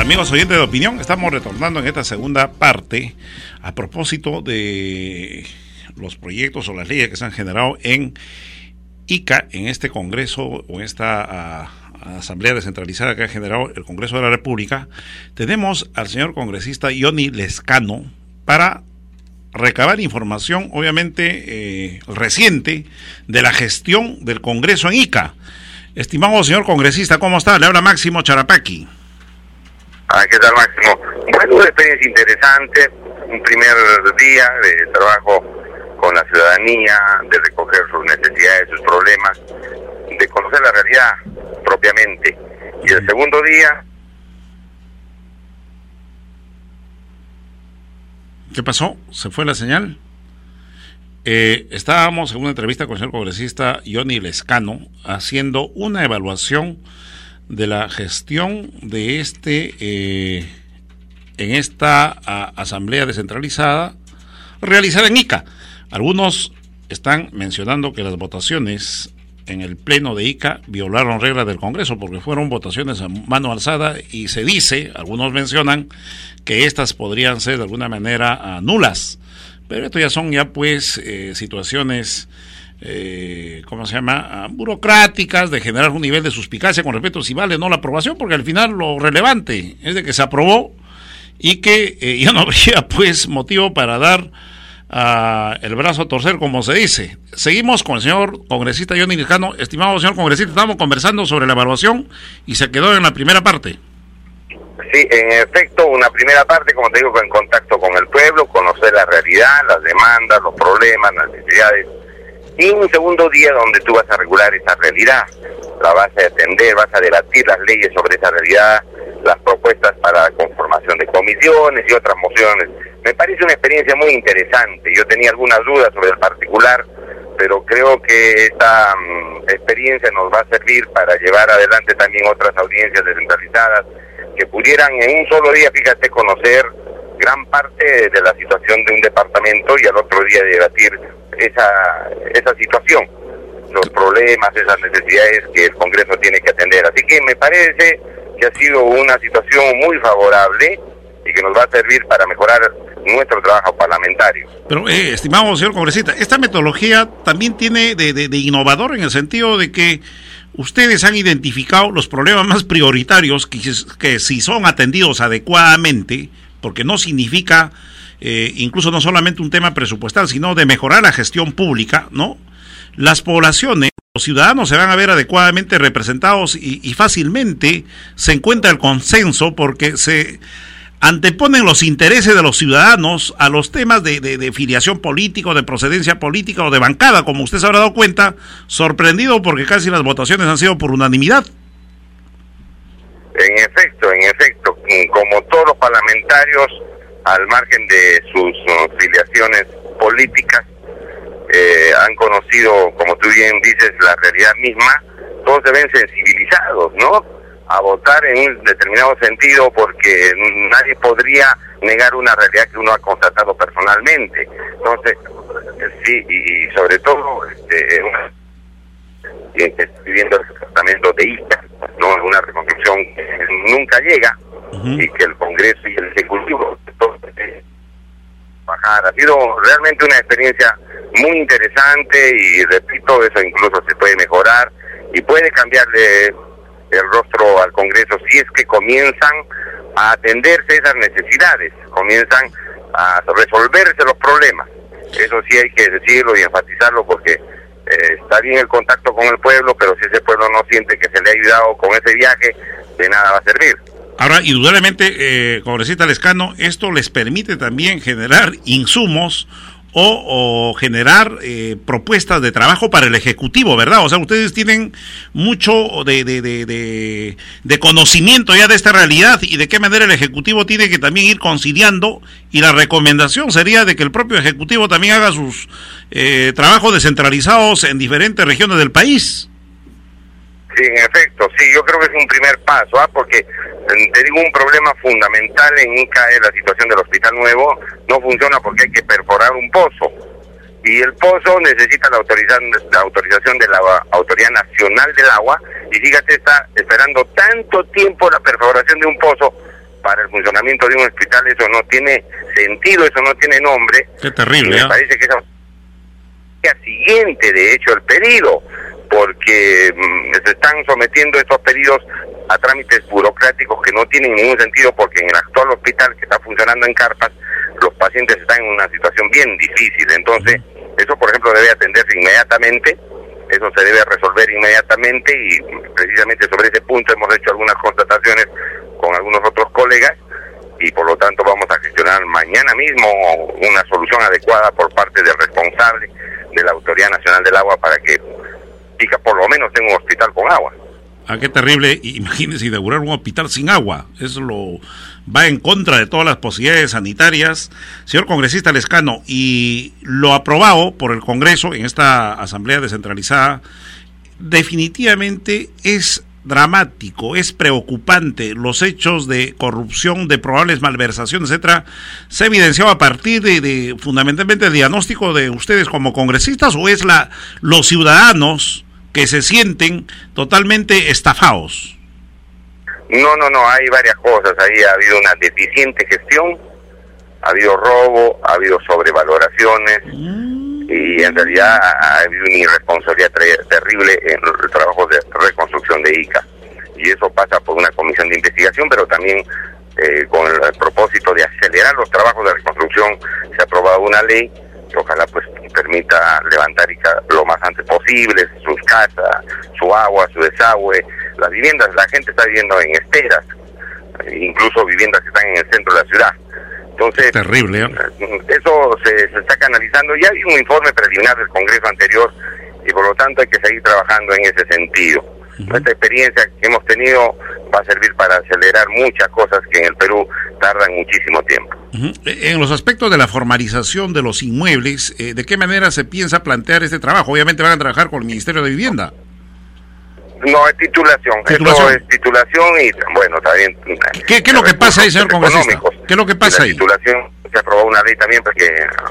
Amigos oyentes de Opinión, estamos retornando en esta segunda parte a propósito de los proyectos o las leyes que se han generado en ICA, en este Congreso o en esta Asamblea Descentralizada que ha generado el Congreso de la República. Tenemos al señor congresista Johnny Lezcano para recabar información, obviamente reciente, de la gestión del Congreso en ICA. Estimado señor congresista, ¿cómo está? Le habla Máximo Charapaqui. ¿Qué tal, Máximo? Bueno, una experiencia interesante, un primer día de trabajo con la ciudadanía, de recoger sus necesidades, sus problemas, de conocer la realidad propiamente. Y el segundo día... ¿Qué pasó? ¿Se fue la señal? Estábamos en una entrevista con el señor congresista Johnny Lezcano haciendo una evaluación de la gestión de en esta asamblea descentralizada realizada en ICA. Algunos están mencionando que las votaciones en el pleno de ICA violaron reglas del Congreso porque fueron votaciones a mano alzada y se dice, algunos mencionan que estas podrían ser de alguna manera nulas, pero esto ya son pues situaciones burocráticas, de generar un nivel de suspicacia con respecto a si vale o no la aprobación, porque al final lo relevante es de que se aprobó y que ya no habría pues motivo para dar el brazo a torcer, como se dice. Seguimos con el señor congresista Johnny Lezcano. Estimado señor congresista, estamos conversando sobre la evaluación y se quedó en la primera parte. Sí, en efecto, una primera parte, como te digo, en contacto con el pueblo, conocer la realidad, las demandas, los problemas, las necesidades. Y un segundo día donde tú vas a regular esa realidad, la vas a atender, vas a debatir las leyes sobre esa realidad, las propuestas para la conformación de comisiones y otras mociones. Me parece una experiencia muy interesante. Yo tenía algunas dudas sobre el particular, pero creo que esta experiencia nos va a servir para llevar adelante también otras audiencias descentralizadas que pudieran en un solo día, fíjate, conocer gran parte de la situación de un departamento y al otro día debatir esa situación, los problemas, esas necesidades que el Congreso tiene que atender. Así que me parece que ha sido una situación muy favorable y que nos va a servir para mejorar nuestro trabajo parlamentario. Pero, estimado señor congresista, esta metodología también tiene de innovador en el sentido de que ustedes han identificado los problemas más prioritarios que si son atendidos adecuadamente, porque no significa incluso no solamente un tema presupuestal, sino de mejorar la gestión pública, ¿no? Las poblaciones, los ciudadanos se van a ver adecuadamente representados y fácilmente se encuentra el consenso porque se anteponen los intereses de los ciudadanos a los temas de filiación política, de procedencia política o de bancada, como usted se habrá dado cuenta, sorprendido porque casi las votaciones han sido por unanimidad. En efecto, como todos los parlamentarios, al margen de sus filiaciones políticas, han conocido, como tú bien dices, la realidad misma, todos se ven sensibilizados, ¿no?, a votar en un determinado sentido porque nadie podría negar una realidad que uno ha constatado personalmente. Entonces, sí, y sobre todo, viviendo el tratamiento de ICA, ¿no?, una reconstrucción que nunca llega, y que el Congreso y el Ejecutivo bajar. Ha sido realmente una experiencia muy interesante y repito, eso incluso se puede mejorar y puede cambiarle el rostro al Congreso si es que comienzan a atenderse esas necesidades, comienzan a resolverse los problemas. Eso sí hay que decirlo y enfatizarlo porque está bien el contacto con el pueblo, pero si ese pueblo no siente que se le ha ayudado con ese viaje, de nada va a servir. Ahora, indudablemente, congresista Lezcano, esto les permite también generar insumos o generar propuestas de trabajo para el Ejecutivo, ¿verdad? O sea, ustedes tienen mucho de conocimiento ya de esta realidad y de qué manera el Ejecutivo tiene que también ir conciliando, y la recomendación sería de que el propio Ejecutivo también haga sus trabajos descentralizados en diferentes regiones del país. Sí, en efecto, sí, yo creo que es un primer paso, porque te digo, un problema fundamental en ICA es la situación del Hospital Nuevo. No funciona porque hay que perforar un pozo y el pozo necesita la autorización de la Autoridad Nacional del Agua, y fíjate, está esperando tanto tiempo la perforación de un pozo para el funcionamiento de un hospital, eso no tiene sentido, eso no tiene nombre. Qué terrible, Me parece que es el día siguiente, de hecho, el pedido, porque se están sometiendo estos pedidos a trámites burocráticos que no tienen ningún sentido, porque en el actual hospital que está funcionando en carpas, los pacientes están en una situación bien difícil. Entonces, eso, por ejemplo, debe atenderse inmediatamente, eso se debe resolver inmediatamente, y precisamente sobre ese punto hemos hecho algunas constataciones con algunos otros colegas, y por lo tanto vamos a gestionar mañana mismo una solución adecuada por parte del responsable de la Autoridad Nacional del Agua para que Ica por lo menos tenga un hospital con agua. Ah, qué terrible. Imagínense inaugurar un hospital sin agua. Eso va en contra de todas las posibilidades sanitarias. Señor congresista Lescano, y lo aprobado por el Congreso en esta asamblea descentralizada, definitivamente es dramático, es preocupante. Los hechos de corrupción, de probables malversaciones, etcétera, se ha evidenciado a partir de fundamentalmente el diagnóstico de ustedes como congresistas, o es los ciudadanos que se sienten totalmente estafados. No, hay varias cosas. Ahí ha habido una deficiente gestión, ha habido robo, ha habido sobrevaloraciones, y en realidad ha habido una irresponsabilidad terrible en los trabajos de reconstrucción de Ica. Y eso pasa por una comisión de investigación, pero también con el propósito de acelerar los trabajos de reconstrucción, se ha aprobado una ley que ojalá pues permita levantar Ica lo más antes posible, sus casas, su agua, su desagüe, las viviendas. La gente está viviendo en esteras, incluso viviendas que están en el centro de la ciudad. Entonces, terrible, ¿eh? Eso se está canalizando. Ya hay un informe preliminar del Congreso anterior, y por lo tanto hay que seguir trabajando en ese sentido. Esta experiencia que hemos tenido va a servir para acelerar muchas cosas que en el Perú tardan muchísimo tiempo. En los aspectos de la formalización de los inmuebles, ¿de qué manera se piensa plantear este trabajo? Obviamente van a trabajar con el Ministerio de Vivienda. No, es titulación. Eso es titulación, y bueno, también... ¿Qué es lo que pasa ahí, señor congresista? ¿Qué es lo que pasa ahí? La titulación, se aprobó una ley también porque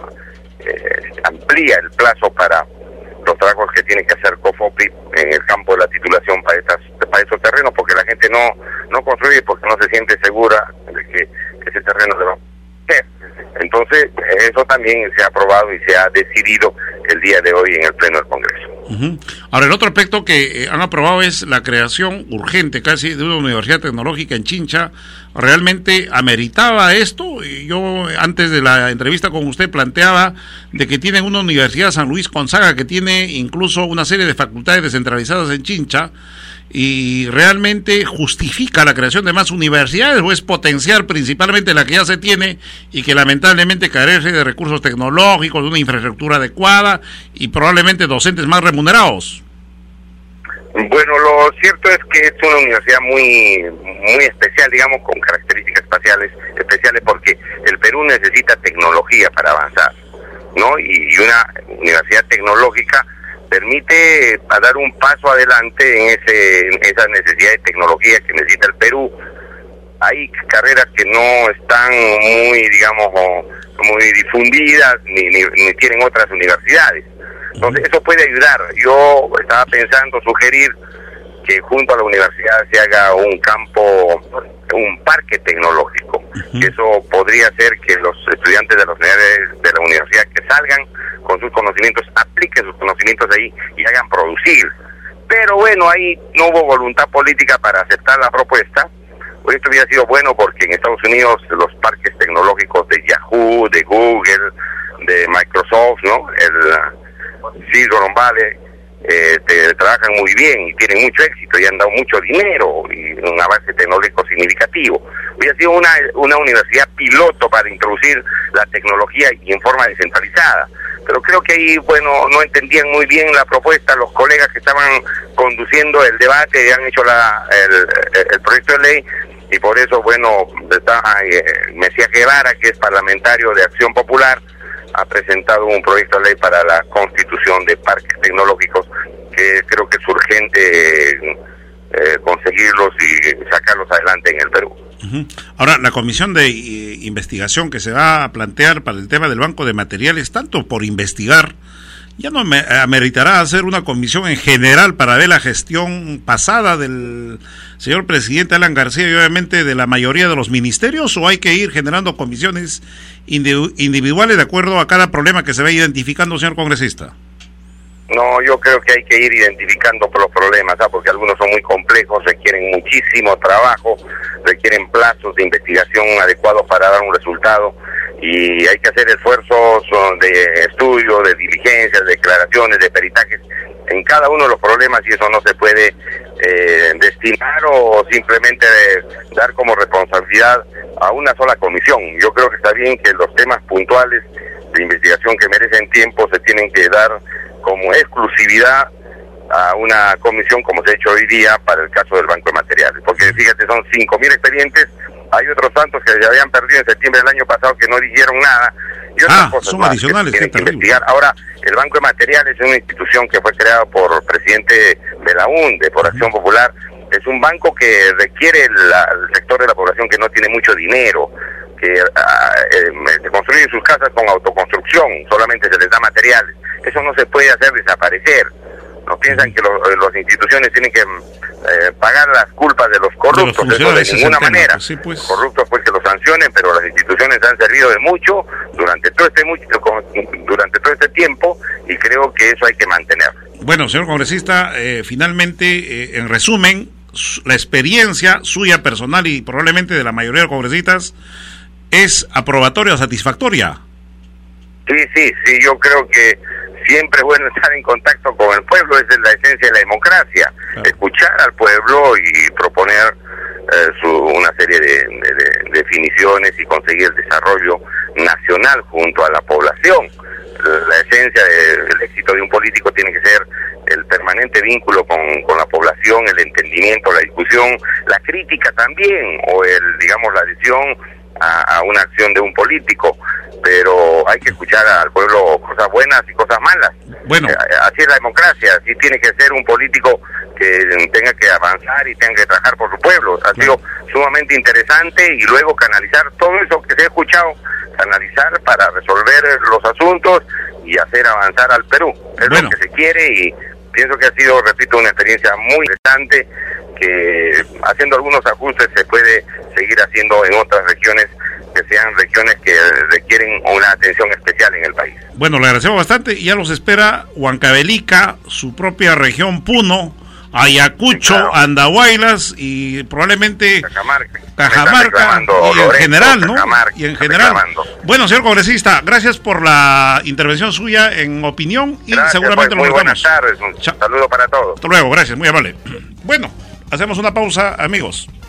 amplía el plazo para los trabajos que tiene que hacer COFOPRI en el campo de la titulación para esos terrenos, porque la gente no construye porque no se siente segura de que ese terreno se va a hacer. Entonces, eso también se ha aprobado y se ha decidido el día de hoy en el Pleno del Congreso. Ahora, el otro aspecto que han aprobado es la creación urgente casi de una universidad tecnológica en Chincha. ¿Realmente ameritaba esto? Yo antes de la entrevista con usted planteaba de que tienen una universidad, San Luis Gonzaga, que tiene incluso una serie de facultades descentralizadas en Chincha, y realmente justifica la creación de más universidades, o es potenciar principalmente la que ya se tiene y que lamentablemente carece de recursos tecnológicos, de una infraestructura adecuada y probablemente docentes más remunerados? Bueno, lo cierto es que es una universidad muy especial, digamos, con características especiales, porque el Perú necesita tecnología para avanzar, ¿no? Y una universidad tecnológica permite dar un paso adelante en esa necesidad de tecnología que necesita el Perú. Hay carreras que no están muy, digamos, muy difundidas, ni tienen otras universidades. Entonces eso puede ayudar. Yo estaba pensando sugerir que junto a la universidad se haga un parque tecnológico. Eso podría hacer que los estudiantes de la universidad que salgan con sus conocimientos, apliquen sus conocimientos ahí y hagan producir. Pero bueno, ahí no hubo voluntad política para aceptar la propuesta. Esto hubiera sido bueno porque en Estados Unidos los parques tecnológicos de Yahoo, de Google, de Microsoft, ¿no? El Silicon Valley, trabajan muy bien y tienen mucho éxito y han dado mucho dinero y un avance tecnológico significativo. Hubiera sido una universidad piloto para introducir la tecnología y en forma descentralizada. Pero creo que ahí, bueno, no entendían muy bien la propuesta los colegas que estaban conduciendo el debate y han hecho el proyecto de ley, y por eso, bueno, Mesías Guevara, que es parlamentario de Acción Popular, ha presentado un proyecto de ley para la constitución de parques tecnológicos, que creo que es urgente conseguirlos y sacarlos adelante en el Perú. Ahora, la comisión de investigación que se va a plantear para el tema del banco de materiales, tanto por investigar ¿Ya no me ameritará hacer una comisión en general para ver la gestión pasada del señor presidente Alan García y obviamente de la mayoría de los ministerios, o hay que ir generando comisiones individuales de acuerdo a cada problema que se vaya identificando, señor congresista? No, yo creo que hay que ir identificando los problemas, ¿sabes? Porque algunos son muy complejos, requieren muchísimo trabajo, requieren plazos de investigación adecuados para dar un resultado, y hay que hacer esfuerzos de estudio, de diligencias, de declaraciones, de peritajes en cada uno de los problemas, y eso no se puede destinar o simplemente dar como responsabilidad a una sola comisión. Yo creo que está bien que los temas puntuales de investigación que merecen tiempo se tienen que dar como exclusividad a una comisión, como se ha hecho hoy día para el caso del Banco de Materiales, porque fíjate, son 5.000 expedientes, hay otros tantos que se habían perdido en septiembre del año pasado que no dijeron nada, y otras cosas son más adicionales, que tienen que investigar. Ahora, el Banco de Materiales es una institución que fue creada por el presidente Belaúnde, por Acción Popular. Es un banco que requiere el sector de la población que no tiene mucho dinero, que se construyen sus casas con autoconstrucción, solamente se les da materiales. Eso no se puede hacer desaparecer. No piensan que las instituciones tienen que pagar las culpas de los corruptos, eso de ninguna manera. Sí, pues. Los corruptos pues que los sancionen, pero las instituciones han servido de mucho durante todo este tiempo, y creo que eso hay que mantener. Bueno, señor congresista, finalmente, en resumen, la experiencia suya personal y probablemente de la mayoría de los congresistas es aprobatoria o satisfactoria. Sí, yo creo que siempre es bueno estar en contacto con el pueblo, esa es la esencia de la democracia, claro. Escuchar al pueblo y proponer una serie de definiciones y conseguir el desarrollo nacional junto a la población. La esencia del éxito de un político tiene que ser el permanente vínculo con la población, el entendimiento, la discusión, la crítica también, o la adhesión a una acción de un político, pero hay que escuchar al pueblo cosas buenas y cosas malas. Bueno, así es la democracia, así tiene que ser un político que tenga que avanzar y tenga que trabajar por su pueblo. Ha sido sumamente interesante, y luego canalizar todo eso que se ha escuchado, canalizar para resolver los asuntos y hacer avanzar al Perú. Es lo que se quiere, y pienso que ha sido, repito, una experiencia muy interesante, que haciendo algunos ajustes se puede seguir haciendo en otras regiones, que sean regiones que requieren una atención especial en el país. Bueno, le agradecemos bastante, y ya los espera Huancavelica, su propia región, Puno, Ayacucho, claro, Andahuaylas y probablemente Cajamarca y en general, ¿no? Y en general. Bueno, señor congresista, gracias por la intervención suya en opinión, y gracias, seguramente pues, lo buenas tardes, un saludo para todos. Hasta luego, gracias, muy amable. Bueno, hacemos una pausa, amigos.